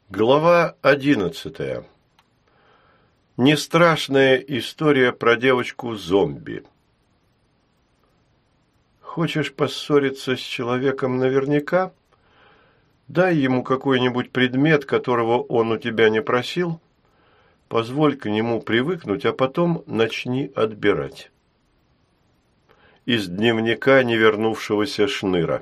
Глава 11. Нестрашная история про девочку-зомби. Хочешь поссориться с человеком наверняка? Дай ему какой-нибудь предмет, которого он у тебя не просил, позволь к нему привыкнуть, а потом начни отбирать. Из дневника невернувшегося Шныра.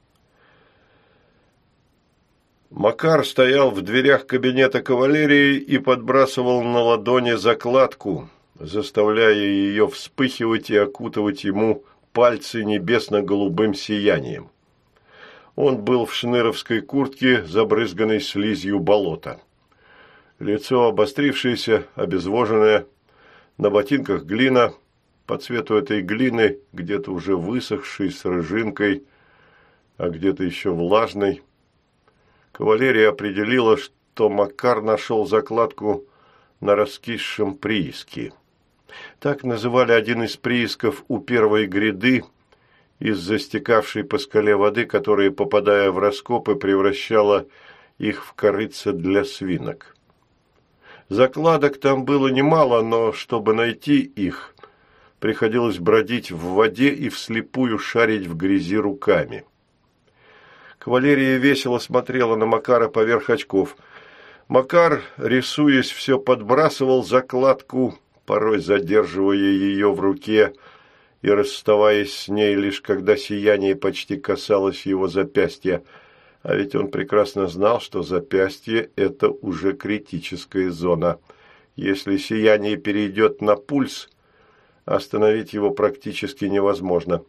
Макар стоял в дверях кабинета кавалерии и подбрасывал на ладони закладку, заставляя ее вспыхивать и окутывать ему пальцы небесно-голубым сиянием. Он был в шныровской куртке, забрызганной слизью болота. Лицо обострившееся, обезвоженное, на ботинках глина, по цвету этой глины где-то уже высохшей с рыжинкой, а где-то еще влажной. Кавалерия определила, что Макар нашел закладку на раскисшем прииске. Так называли один из приисков у первой гряды из-за стекавшей по скале воды, которая, попадая в раскопы, превращала их в корытца для свинок. Закладок там было немало, но чтобы найти их, приходилось бродить в воде и вслепую шарить в грязи руками. Кавалерия весело смотрела на Макара поверх очков. Макар, рисуясь, все подбрасывал закладку, порой задерживая ее в руке и расставаясь с ней лишь когда сияние почти касалось его запястья. А ведь он прекрасно знал, что запястье – это уже критическая зона. Если сияние перейдет на пульс, остановить его практически невозможно.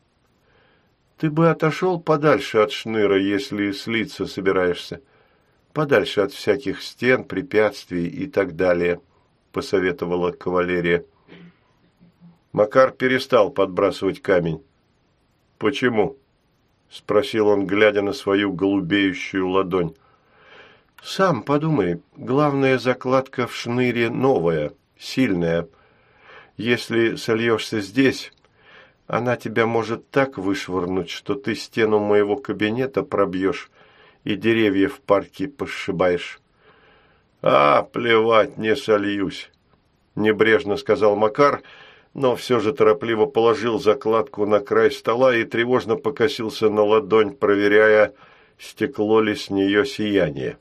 Ты бы отошел подальше от Шныра, если слиться собираешься. Подальше от всяких стен, препятствий и так далее, посоветовала кавалерия. Макар перестал подбрасывать камень. Почему? Спросил он, глядя на свою голубеющую ладонь. Сам подумай, главная закладка в Шныре новая, сильная. Если сольешься здесь, она тебя может так вышвырнуть, что ты стену моего кабинета пробьешь и деревья в парке посшибаешь. Плевать, не сольюсь, небрежно сказал Макар, но все же торопливо положил закладку на край стола и тревожно покосился на ладонь, проверяя, стекло ли с нее сияние.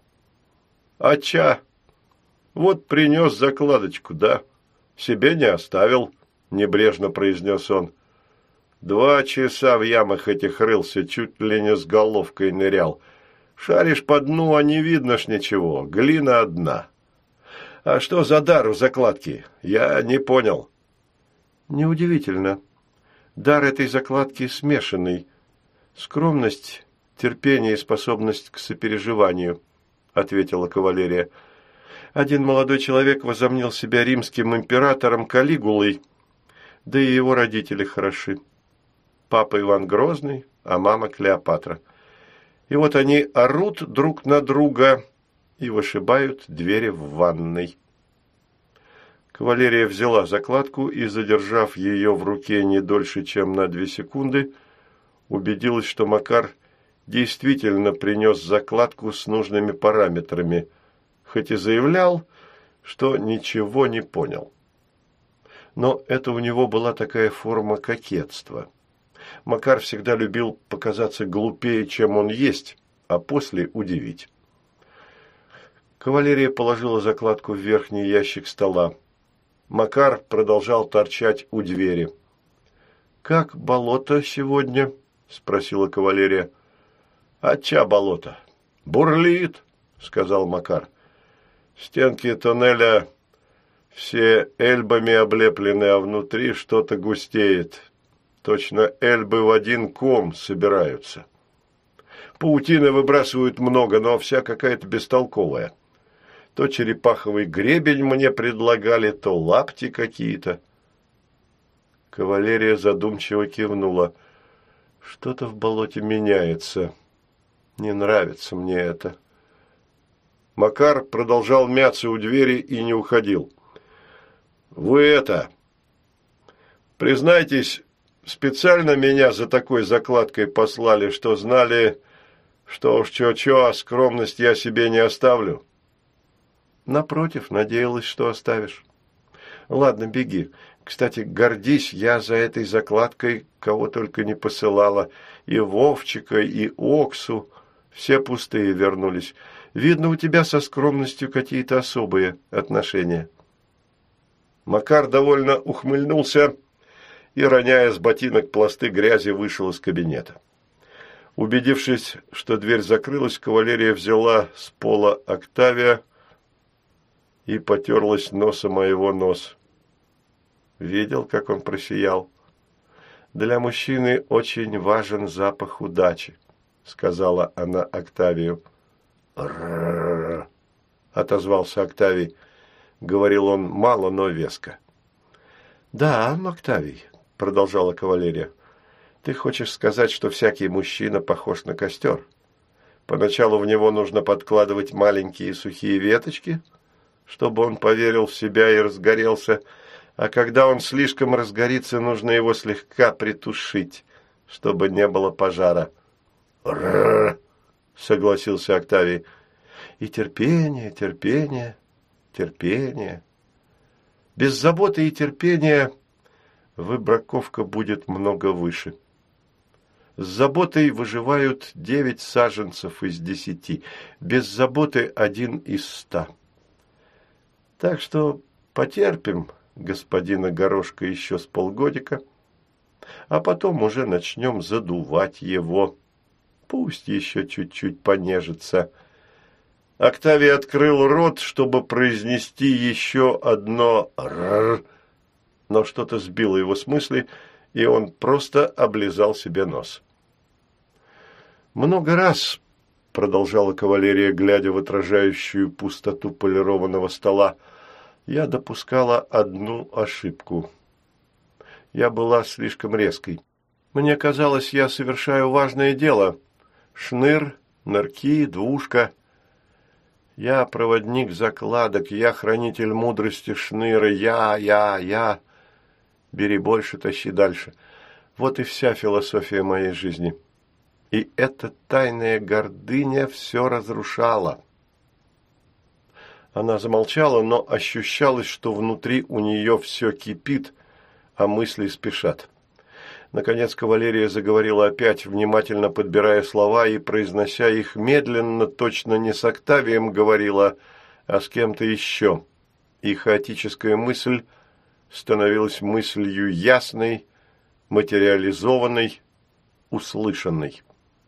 Ача, вот принес закладочку, да? Себе не оставил, небрежно произнес он. 2 часа в ямах этих рылся, чуть ли не с головкой нырял. Шаришь по дну, а не видно ж ничего, глина одна. А что за дар у закладки? Я не понял. Неудивительно. Дар этой закладки смешанный. Скромность, терпение и способность к сопереживанию, ответила кавалерия. Один молодой человек возомнил себя римским императором Калигулой, да и его родители хороши. Папа Иван Грозный, а мама Клеопатра. И вот они орут друг на друга и вышибают двери в ванной. Кавалерия взяла закладку и, задержав ее в руке не дольше, чем на 2 секунды, убедилась, что Макар действительно принес закладку с нужными параметрами, хоть и заявлял, что ничего не понял. Но это у него была такая форма кокетства. Макар всегда любил показаться глупее, чем он есть, а после удивить. Кавалерия положила закладку в верхний ящик стола. Макар продолжал торчать у двери. «Как болото сегодня?» – спросила кавалерия. «Ча болото?» «Бурлит», – сказал Макар. «Стенки тоннеля все эльбами облеплены, а внутри что-то густеет. Точно эльбы в один ком собираются. Паутины выбрасывают много, но вся какая-то бестолковая. То черепаховый гребень мне предлагали, то лапти какие-то». Кавалерия задумчиво кивнула. «Что-то в болоте меняется. Не нравится мне это». Макар продолжал мяться у двери и не уходил. «Вы признайтесь, специально меня за такой закладкой послали, что знали, Что уж чё-чё, а скромность я себе не оставлю. Напротив, надеялась, что оставишь. Ладно, беги. Кстати, гордись, я за этой закладкой кого только не посылала. И Вовчика, и Оксу. Все пустые вернулись. Видно, у тебя со скромностью какие-то особые отношения. Макар довольно ухмыльнулся и, роняя с ботинок пласты грязи, вышел из кабинета. Убедившись, что дверь закрылась, кавалерия взяла с пола Октавия и потерлась носом о его нос. Видел, как он просиял? «Для мужчины очень важен запах удачи», — сказала она Октавию. «Р-р-р», — отозвался Октавий. Говорил он мало, но веско. «Да, Октавий», — продолжала кавалерия, — «ты хочешь сказать, что всякий мужчина похож на костер? Поначалу в него нужно подкладывать маленькие сухие веточки, чтобы он поверил в себя и разгорелся, а когда он слишком разгорится, нужно его слегка притушить, чтобы не было пожара». «Р-р-р», — согласился Октавий. «И терпение, терпение, терпение. Без заботы и терпения выбраковка будет много выше. С заботой выживают 9 саженцев из 10, без заботы 1 из 100. Так что потерпим господина Горошка еще с полгодика, а потом уже начнем задувать его. Пусть еще чуть-чуть понежится». Октавий открыл рот, чтобы произнести еще одно «р», но что-то сбило его с мысли, и он просто облизал себе нос. «Много раз», — продолжала кавалерия, глядя в отражающую пустоту полированного стола, — «я допускала одну ошибку. Я была слишком резкой. Мне казалось, я совершаю важное дело. Шныр, нырки, двушка. Я проводник закладок, я хранитель мудрости Шныра, я. Бери больше, тащи дальше. Вот и вся философия моей жизни. И эта тайная гордыня все разрушала». Она замолчала, но ощущалось, что внутри у нее все кипит, а мысли спешат. Наконец кавалерия заговорила опять, внимательно подбирая слова и произнося их медленно, точно не с Октавием говорила, а с кем-то еще. И хаотическая мысль становилась мыслью ясной, материализованной, услышанной.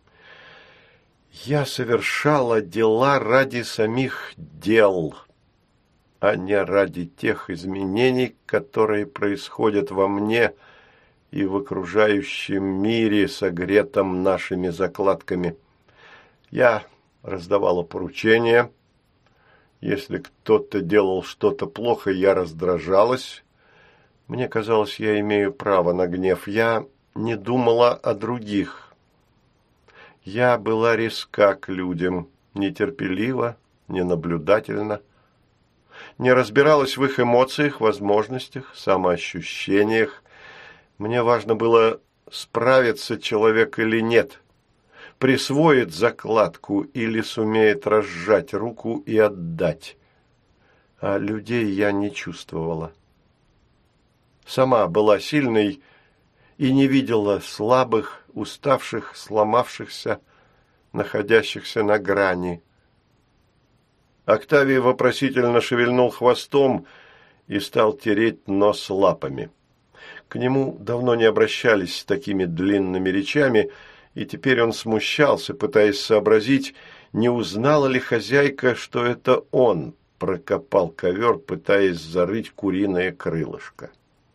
«Я совершала дела ради самих дел, а не ради тех изменений, которые происходят во мне и в окружающем мире, согретом нашими закладками. Я раздавала поручения. Если кто-то делал что-то плохо, я раздражалась. Мне казалось, я имею право на гнев. Я не думала о других. Я была резка к людям, нетерпелива, ненаблюдательна. Не разбиралась в их эмоциях, возможностях, самоощущениях. Мне важно было, справится человек или нет, присвоит закладку или сумеет разжать руку и отдать. А людей я не чувствовала. Сама была сильной и не видела слабых, уставших, сломавшихся, находящихся на грани. Октавий вопросительно шевельнул хвостом и стал тереть нос лапами. К нему давно не обращались с такими длинными речами, и теперь он смущался, пытаясь сообразить, не узнала ли хозяйка, что это он прокопал ковер, пытаясь зарыть куриное крылышко.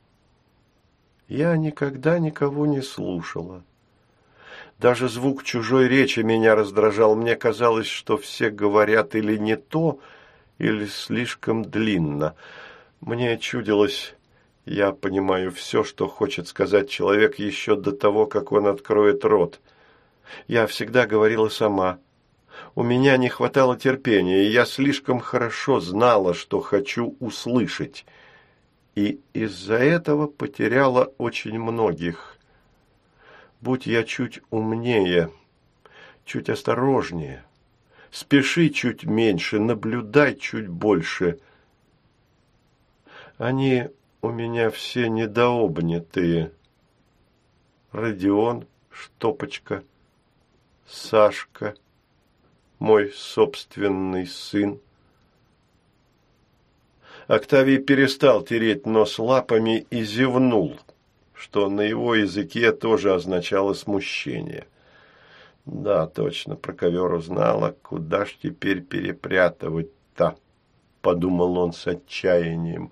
Я никогда никого не слушала. Даже звук чужой речи меня раздражал. Мне казалось, что все говорят или не то, или слишком длинно. Мне чудилось... Я понимаю все, что хочет сказать человек еще до того, как он откроет рот. Я всегда говорила сама. У меня не хватало терпения, и я слишком хорошо знала, что хочу услышать. И из-за этого потеряла очень многих. Будь я чуть умнее, чуть осторожнее. Спеши чуть меньше, наблюдай чуть больше. Они у меня все недообнятые. Родион, Штопочка, Сашка, мой собственный сын. Октавий перестал тереть нос лапами и зевнул, что на его языке тоже означало смущение. Да, точно, про ковер узнала, куда ж теперь перепрятывать-то, подумал он с отчаянием.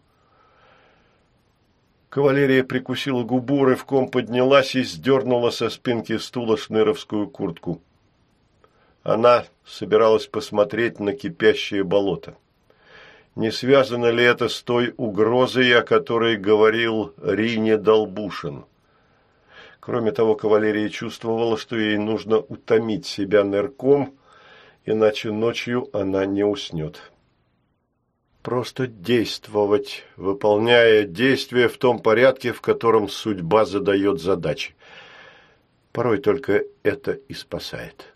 Кавалерия прикусила губу, рывком поднялась и сдернула со спинки стула шныровскую куртку. Она собиралась посмотреть на кипящее болото. Не связано ли это с той угрозой, о которой говорил Рине Долбушин? Кроме того, кавалерия чувствовала, что ей нужно утомить себя нырком, иначе ночью она не уснет. Просто действовать, выполняя действия в том порядке, в котором судьба задает задачи. Порой только это и спасает.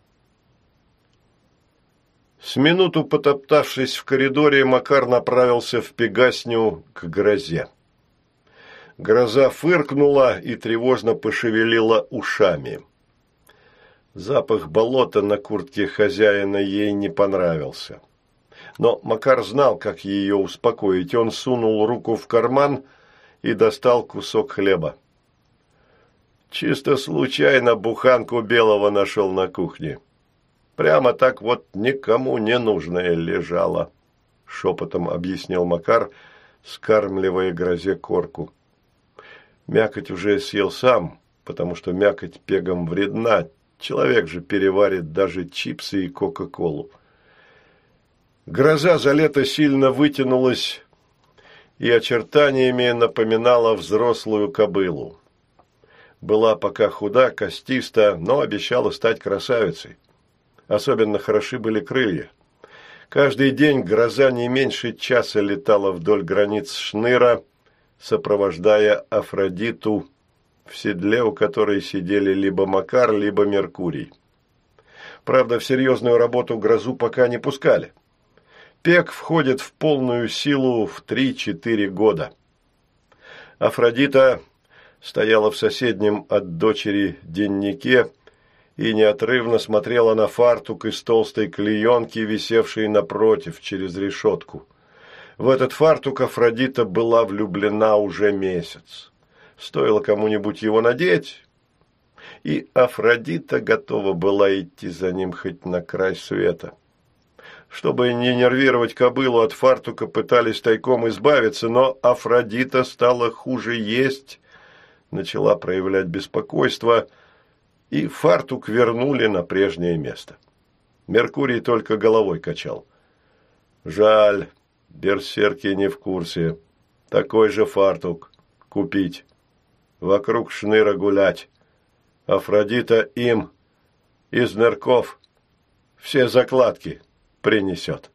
С минуту потоптавшись в коридоре, Макар направился в Пегасню к грозе. Гроза фыркнула и тревожно пошевелила ушами. Запах болота на куртке хозяина ей не понравился. Но Макар знал, как ее успокоить. Он сунул руку в карман и достал кусок хлеба. Чисто случайно буханку белого нашел на кухне. Прямо так вот никому не нужное лежало, шепотом объяснил Макар, скармливая грозе корку. Мякоть уже съел сам, потому что мякоть пегам вредна. Человек же переварит даже чипсы и кока-колу. Гроза за лето сильно вытянулась и очертаниями напоминала взрослую кобылу. Была пока худа, костиста, но обещала стать красавицей. Особенно хороши были крылья. Каждый день гроза не меньше часа летала вдоль границ Шныра, сопровождая Афродиту, в седле у которой сидели либо Макар, либо Меркурий. Правда, в серьезную работу грозу пока не пускали. Пек входит в полную силу в 3-4 года. Афродита стояла в соседнем от дочери деннике и неотрывно смотрела на фартук из толстой клеенки, висевший напротив, через решетку. В этот фартук Афродита была влюблена уже месяц. Стоило кому-нибудь его надеть, и Афродита готова была идти за ним хоть на край света. Чтобы не нервировать кобылу, от фартука пытались тайком избавиться, но Афродита стала хуже есть, начала проявлять беспокойство, и фартук вернули на прежнее место. Меркурий только головой качал. Жаль, берсерки не в курсе. Такой же фартук купить. Вокруг Шныра гулять. Афродита им из нырков все закладки принесет.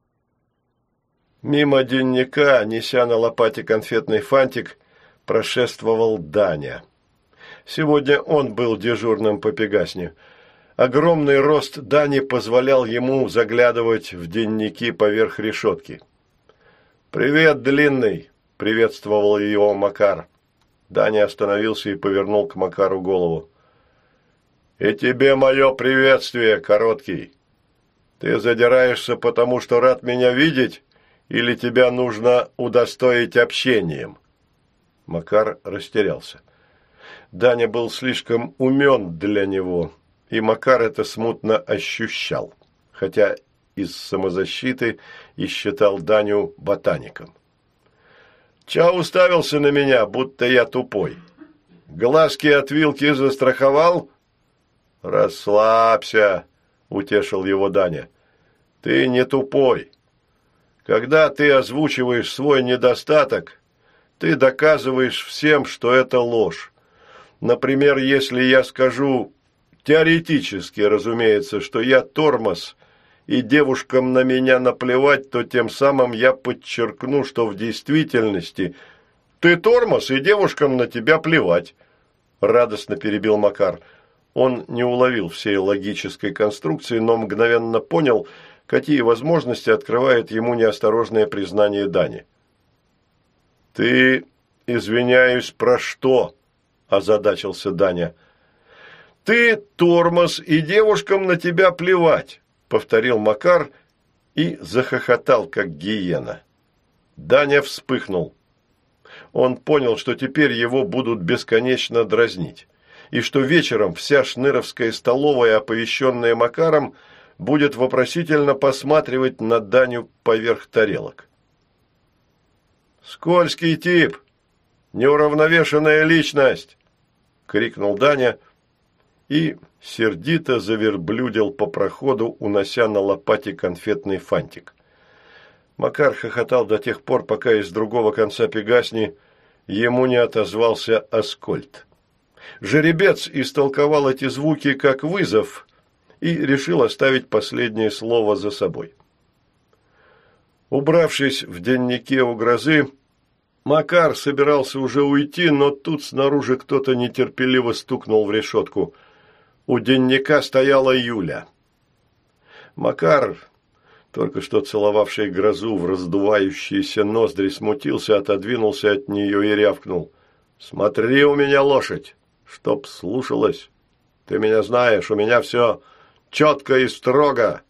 Мимо денника, неся на лопате конфетный фантик, прошествовал Даня. Сегодня он был дежурным по Пегасне. Огромный рост Дани позволял ему заглядывать в денники поверх решетки. «Привет, длинный!» – приветствовал его Макар. Даня остановился и повернул к Макару голову. «И тебе мое приветствие, короткий. Ты задираешься, потому что рад меня видеть, или тебя нужно удостоить общением?» Макар растерялся. Даня был слишком умен для него, и Макар это смутно ощущал, хотя из самозащиты и считал Даню ботаником. «Ча уставился на меня, будто я тупой? Глазки от вилки застраховал?» «Расслабься», – утешил его Даня. «Ты не тупой. Когда ты озвучиваешь свой недостаток, ты доказываешь всем, что это ложь. Например, если я скажу, теоретически, разумеется, что я тормоз, и девушкам на меня наплевать, то тем самым я подчеркну, что в действительности ты тормоз, и девушкам на тебя плевать», – радостно перебил Макар. Он не уловил всей логической конструкции, но мгновенно понял, какие возможности открывает ему неосторожное признание Дани. «Ты, извиняюсь, про что?» – озадачился Даня. «Ты тормоз, и девушкам на тебя плевать», – повторил Макар и захохотал, как гиена. Даня вспыхнул. Он понял, что теперь его будут бесконечно дразнить, и что вечером вся шныровская столовая, оповещенная Макаром, будет вопросительно посматривать на Даню поверх тарелок. «Скользкий тип! Неуравновешенная личность!» – крикнул Даня и сердито заверблюдил по проходу, унося на лопате конфетный фантик. Макар хохотал до тех пор, пока из другого конца Пегасни ему не отозвался Аскольд. Жеребец истолковал эти звуки как вызов и решил оставить последнее слово за собой. Убравшись в деннике у грозы, Макар собирался уже уйти, но тут снаружи кто-то нетерпеливо стукнул в решетку. У денника стояла Юля. Макар, только что целовавший грозу в раздувающиеся ноздри, смутился, отодвинулся от нее и рявкнул. «Смотри у меня лошадь, чтоб слушалась. Ты меня знаешь, у меня все четко и строго».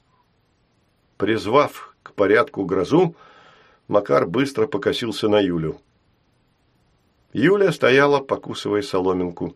Призвав к порядку грозу, Макар быстро покосился на Юлю. Юля стояла, покусывая соломинку.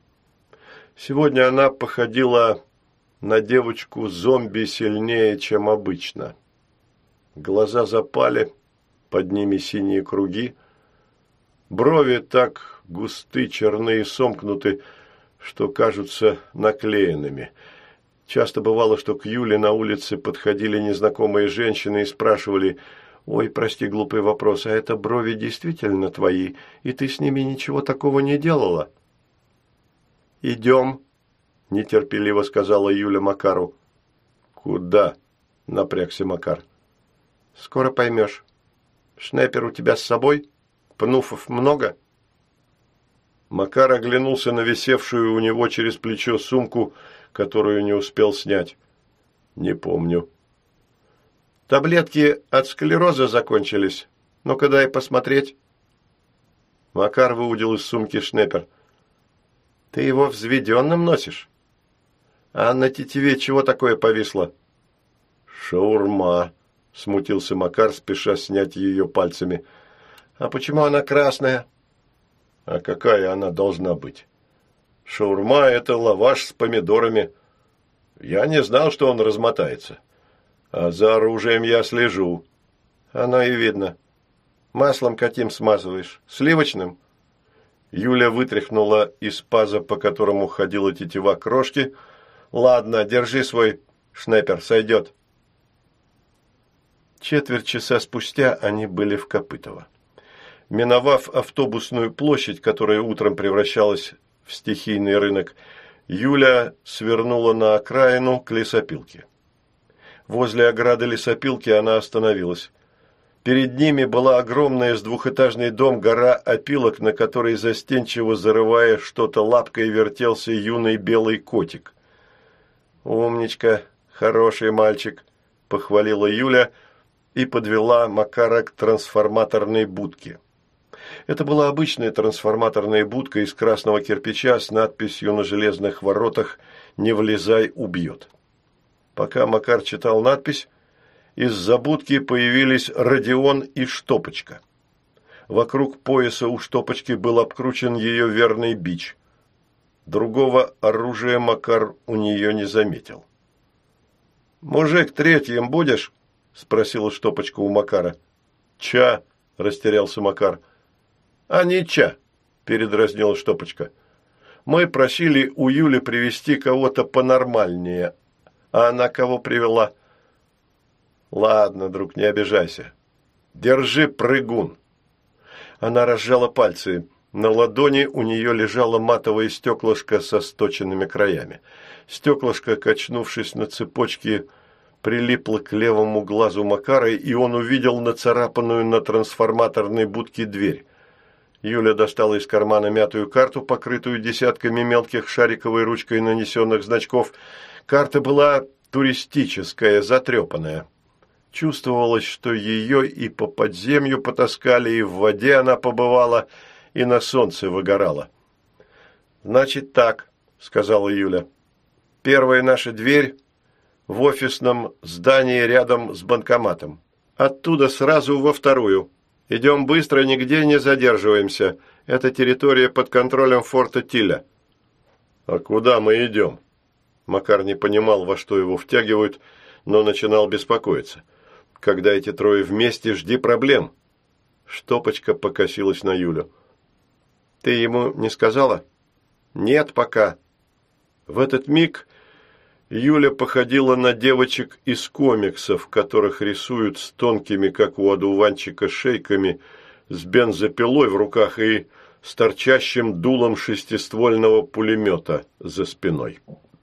Сегодня она походила на девочку-зомби сильнее, чем обычно. Глаза запали, под ними синие круги. Брови так густы, черны и сомкнуты, что кажутся наклеенными. Часто бывало, что к Юле на улице подходили незнакомые женщины и спрашивали: «Ой, прости, глупый вопрос, а это брови действительно твои, и ты с ними ничего такого не делала?» «Идем», – нетерпеливо сказала Юля Макару. «Куда?» – напрягся Макар. «Скоро поймешь. Шнепер у тебя с собой? Пнуфов много?» Макар оглянулся на висевшую у него через плечо сумку, которую не успел снять. «Не помню». «Таблетки от склероза закончились. Ну-ка дай посмотреть». Макар выудил из сумки шнепер. «Ты его взведенным носишь? А на тетиве чего такое повисло?» «Шаурма», – смутился Макар, спеша снять ее пальцами. «А почему она красная?» «А какая она должна быть? Шаурма – это лаваш с помидорами. Я не знал, что он размотается. А за оружием я слежу». «Оно и видно. Маслом каким смазываешь? Сливочным?» Юля вытряхнула из паза, по которому ходила тетива, крошки. «Ладно, держи свой шнепер, сойдет». Четверть часа спустя они были в Копытово. Миновав автобусную площадь, которая утром превращалась в стихийный рынок, Юля свернула на окраину к лесопилке. Возле ограды лесопилки она остановилась. Перед ними была огромная с двухэтажный дом гора опилок, на которой, застенчиво зарывая что-то лапкой, вертелся юный белый котик. «Умничка, хороший мальчик», – похвалила Юля и подвела Макара к трансформаторной будке. Это была обычная трансформаторная будка из красного кирпича с надписью на железных воротах «Не влезай, убьет». Пока Макар читал надпись, из-за будки появились Родион и Штопочка. Вокруг пояса у Штопочки был обкручен ее верный бич. Другого оружия Макар у нее не заметил. «Мужик, третьим будешь?» – спросила Штопочка у Макара. «Ча», – растерялся Макар. «А не ча», – передразнила Штопочка. «Мы просили у Юли привести кого-то понормальнее, а она кого привела?» «Ладно, друг, не обижайся. Держи, прыгун». Она разжала пальцы. На ладони у нее лежало матовое стеклышко со сточенными краями. Стеклышко, качнувшись на цепочке, прилипло к левому глазу Макара, и он увидел нацарапанную на трансформаторной будке дверь. Юля достала из кармана мятую карту, покрытую десятками мелких шариковой ручкой нанесенных значков. Карта была туристическая, затрепанная. Чувствовалось, что ее и по подземью потаскали, и в воде она побывала, и на солнце выгорала. «Значит так», — сказала Юля. «Первая наша дверь в офисном здании рядом с банкоматом. Оттуда сразу во вторую. Идем быстро, нигде не задерживаемся. Это территория под контролем форта Тиля». «А куда мы идем?» Макар не понимал, во что его втягивают, но начинал беспокоиться. «Когда эти трое вместе, жди проблем». Штопочка покосилась на Юлю. «Ты ему не сказала?» «Нет пока». В этот миг Юля походила на девочек из комиксов, которых рисуют с тонкими, как у одуванчика, шейками, с бензопилой в руках и с торчащим дулом шестиствольного пулемета за спиной.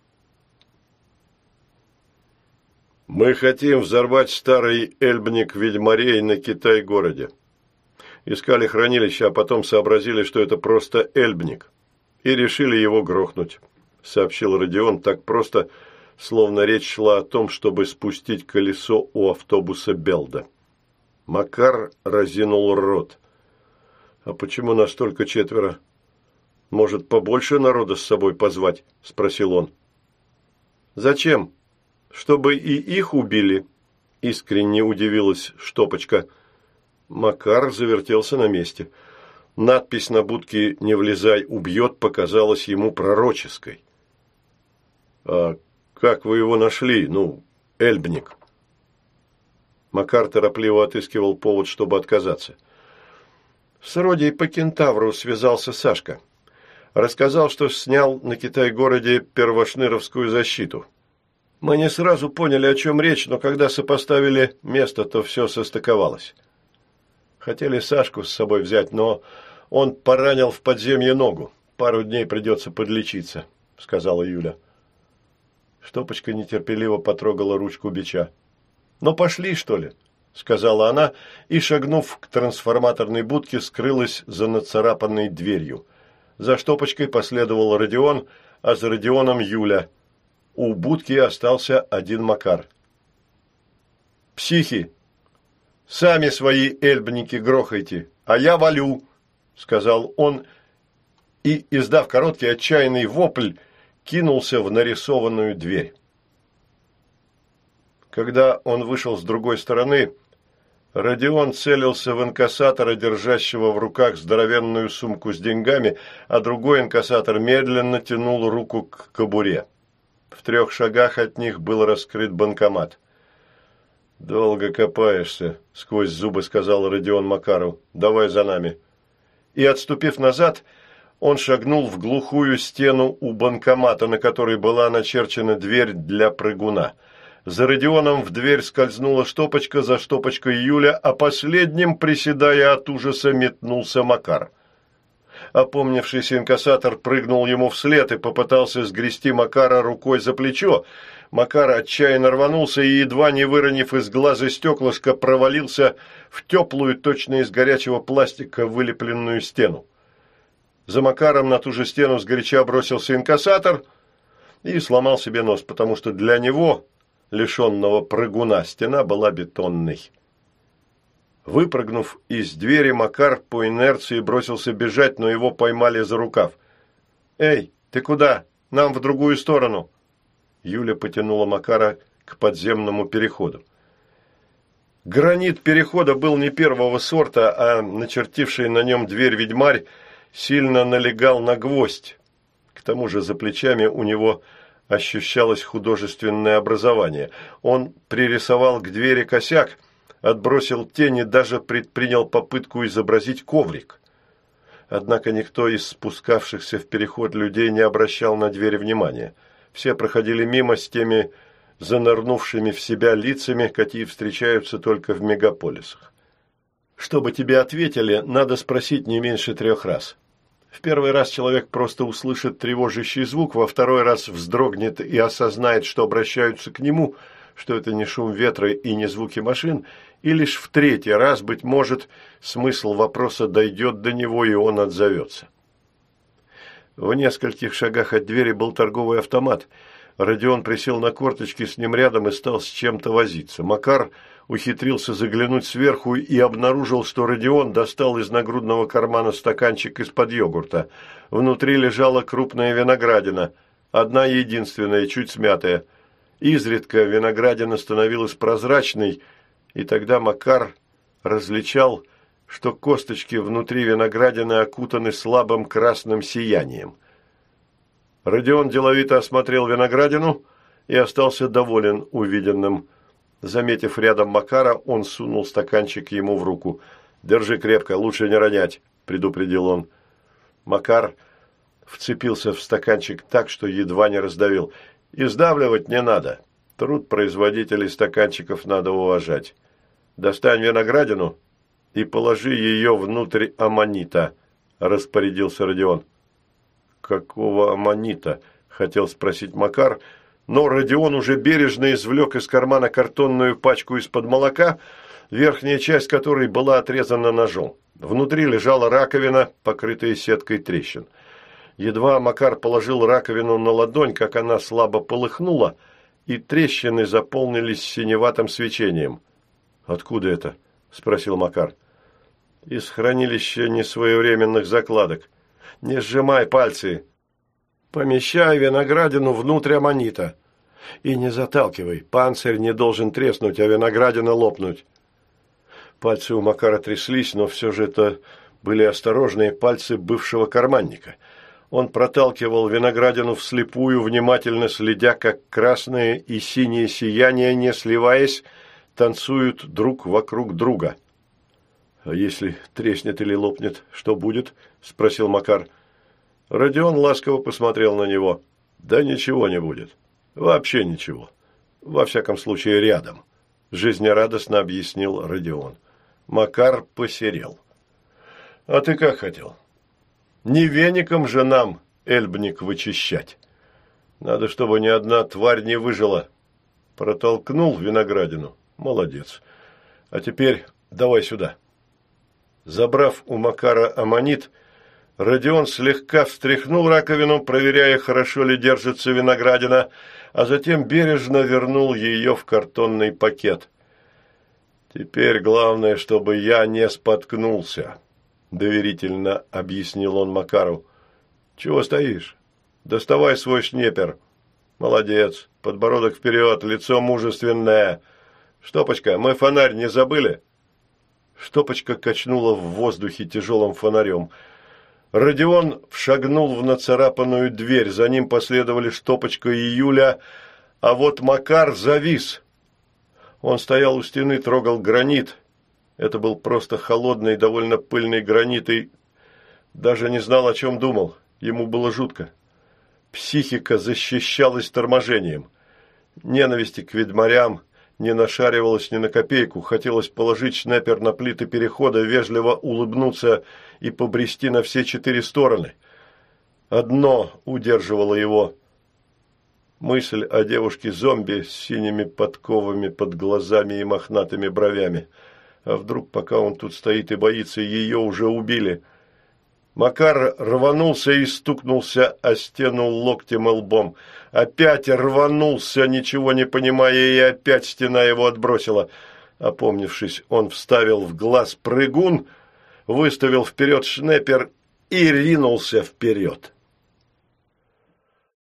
«Мы хотим взорвать старый эльбник ведьмарей на Китай-городе. Искали хранилище, а потом сообразили, что это просто эльбник, и решили его грохнуть», — сообщил Родион так просто, словно речь шла о том, чтобы спустить колесо у автобуса Белда. Макар разинул рот. «А почему нас только 4? Может, побольше народа с собой позвать?» – спросил он. «Зачем? Чтобы и их убили?» – искренне удивилась Штопочка. Макар завертелся на месте. Надпись на будке «Не влезай, убьет» показалась ему пророческой. «А как вы его нашли? Эльбник?» Макар торопливо отыскивал повод, чтобы отказаться. С Родией по Кентавру связался Сашка. Рассказал, что снял на Китай-городе первошныровскую защиту. Мы не сразу поняли, о чем речь, но когда сопоставили место, то все состыковалось. Хотели Сашку с собой взять, но он поранил в подземье ногу. Пару дней придется подлечиться, сказала Юля. Штопочка нетерпеливо потрогала ручку бича. «Ну, пошли, что ли?» – сказала она и, шагнув к трансформаторной будке, скрылась за нацарапанной дверью. За Штопочкой последовал Родион, а за Родионом Юля. У будки остался один Макар. «Психи! Сами свои эльбники грохайте, а я валю!» – сказал он и, издав короткий отчаянный вопль, кинулся в нарисованную дверь. Когда он вышел с другой стороны, Родион целился в инкассатора, держащего в руках здоровенную сумку с деньгами, а другой инкассатор медленно тянул руку к кобуре. В 3 шагах от них был раскрыт банкомат. «Долго копаешься», — сквозь зубы сказал Родион Макару. «Давай за нами». И, отступив назад, он шагнул в глухую стену у банкомата, на которой была начерчена дверь для прыгуна. За Родионом в дверь скользнула Штопочка, за Штопочкой Юля, а последним, приседая от ужаса, метнулся Макар. Опомнившийся инкассатор прыгнул ему вслед и попытался сгрести Макара рукой за плечо. Макар отчаянно рванулся и, едва не выронив из глаза стеклышко, провалился в теплую, точно из горячего пластика, вылепленную стену. За Макаром на ту же стену сгоряча бросился инкассатор и сломал себе нос, потому что для него, лишенного прыгуна, стена была бетонной. Выпрыгнув из двери, Макар по инерции бросился бежать, но его поймали за рукав. «Эй, ты куда? Нам в другую сторону!» Юля потянула Макара к подземному переходу. Гранит перехода был не первого сорта, а начертивший на нем дверь ведьмарь сильно налегал на гвоздь. К тому же за плечами у него ощущалось художественное образование. Он пририсовал к двери косяк, отбросил тень и даже предпринял попытку изобразить коврик. Однако никто из спускавшихся в переход людей не обращал на дверь внимания. Все проходили мимо с теми занырнувшими в себя лицами, какие встречаются только в мегаполисах. Чтобы тебе ответили, надо спросить не меньше 3 раз. В первый раз человек просто услышит тревожащий звук, во второй раз вздрогнет и осознает, что обращаются к нему, что это не шум ветра и не звуки машин, и лишь в третий раз, быть может, смысл вопроса дойдет до него, и он отзовется. В нескольких шагах от двери был торговый автомат. Родион присел на корточки с ним рядом и стал с чем-то возиться. Макар ухитрился заглянуть сверху и обнаружил, что Родион достал из нагрудного кармана стаканчик из-под йогурта. Внутри лежала крупная виноградина, одна единственная, чуть смятая. Изредка виноградина становилась прозрачной, и тогда Макар различал, что косточки внутри виноградины окутаны слабым красным сиянием. Родион деловито осмотрел виноградину и остался доволен увиденным. Заметив рядом Макара, он сунул стаканчик ему в руку. «Держи крепко, лучше не ронять», – предупредил он. Макар вцепился в стаканчик так, что едва не раздавил. «И сдавливать не надо. Труд производителей стаканчиков надо уважать. Достань виноградину и положи ее внутрь аммонита», – распорядился Родион. «Какого аммонита?» – хотел спросить Макар, но Родион уже бережно извлек из кармана картонную пачку из-под молока, верхняя часть которой была отрезана ножом. Внутри лежала раковина, покрытая сеткой трещин. Едва Макар положил раковину на ладонь, как она слабо полыхнула, и трещины заполнились синеватым свечением. «Откуда это?» – спросил Макар. «Из хранилища несвоевременных закладок. Не сжимай пальцы. Помещай виноградину внутрь аммонита. И не заталкивай. Панцирь не должен треснуть, а виноградина лопнуть». Пальцы у Макара тряслись, но все же это были осторожные пальцы бывшего карманника. Он проталкивал виноградину вслепую, внимательно следя, как красное и синее сияние, не сливаясь, танцуют друг вокруг друга. «А если треснет или лопнет, что будет?» – спросил Макар. Родион ласково посмотрел на него. «Да ничего не будет. Вообще ничего. Во всяком случае, рядом», – жизнерадостно объяснил Родион. Макар посерел. «А ты как хотел? Не веником же нам эльбник вычищать. Надо, чтобы ни одна тварь не выжила. Протолкнул виноградину. Молодец. А теперь давай сюда». Забрав у Макара аммонит, Родион слегка встряхнул раковину, проверяя, хорошо ли держится виноградина, а затем бережно вернул ее в картонный пакет. «Теперь главное, чтобы я не споткнулся», – доверительно объяснил он Макару. «Чего стоишь? Доставай свой шнепер. Молодец, подбородок вперед, лицо мужественное. Штопочка, мы фонарь не забыли?» Штопочка качнула в воздухе тяжелым фонарем. Родион шагнул в нацарапанную дверь, за ним последовали Штопочка и Юля, а вот Макар завис. Он стоял у стены, трогал гранит. Это был просто холодный, довольно пыльный гранит, и даже не знал, о чем думал. Ему было жутко. Психика защищалась торможением. Ненависти к ведьмарям не нашаривалось ни на копейку. Хотелось положить шнепер на плиты перехода, вежливо улыбнуться и побрести на все 4 стороны. Одно удерживало его. Мысль о девушке-зомби с синими подковами под глазами и мохнатыми бровями. А вдруг, пока он тут стоит и боится, ее уже убили? Макар рванулся и стукнулся о стену локтем и лбом. Опять рванулся, ничего не понимая, и опять стена его отбросила. Опомнившись, он вставил в глаз прыгун, выставил вперед шнепер и ринулся вперед.